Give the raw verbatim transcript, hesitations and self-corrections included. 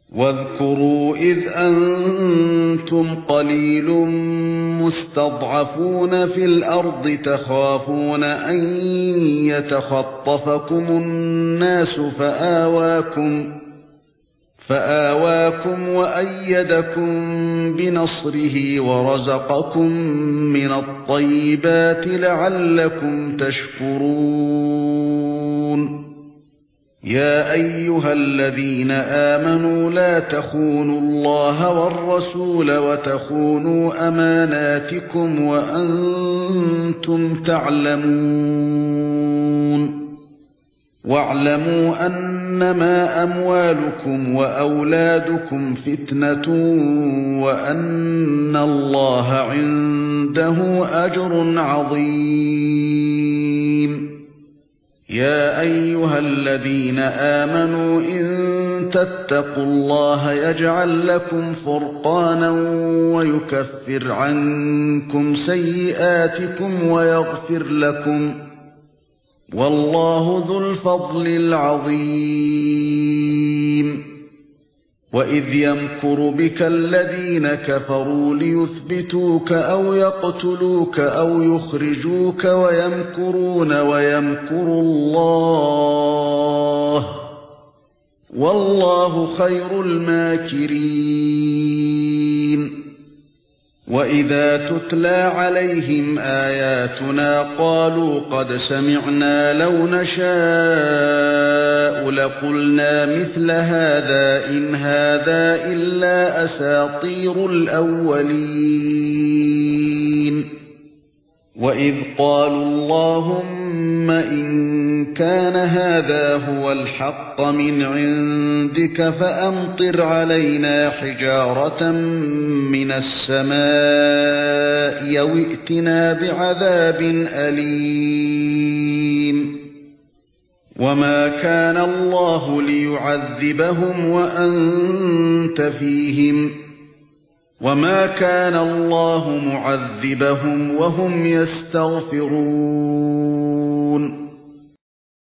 واذكروا إذ أنتم قليل مستضعفون في الأرض تخافون أن يتخطفكم الناس فآواكم فآواكم وأيدكم بنصره ورزقكم من الطيبات لعلكم تشكرون. يا أيها الذين آمنوا لا تخونوا الله والرسول وتخونوا أماناتكم وأنتم تعلمون. واعلموا أنما أموالكم وأولادكم فتنة وأن الله عنده أجر عظيم. يا أيها الذين آمنوا إن تتقوا الله يجعل لكم فرقانا ويكفر عنكم سيئاتكم ويغفر لكم، والله ذو الفضل العظيم. وإذ يمكر بك الذين كفروا ليثبتوك أو يقتلوك أو يخرجوك ويمكرون ويمكر الله، والله خير الماكرين. وإذا تتلى عليهم آياتنا قالوا قد سمعنا لو نشاء لقلنا مثل هذا إن هذا إلا أساطير الأولين. وإذ قالوا اللهم إن كان هذا هو الحق من عندك فأمطر علينا حجارة من السماء أو ائتنا بعذاب أليم. وما كان الله ليعذبهم وأنت فيهم، وما كان الله معذبهم وهم يستغفرون.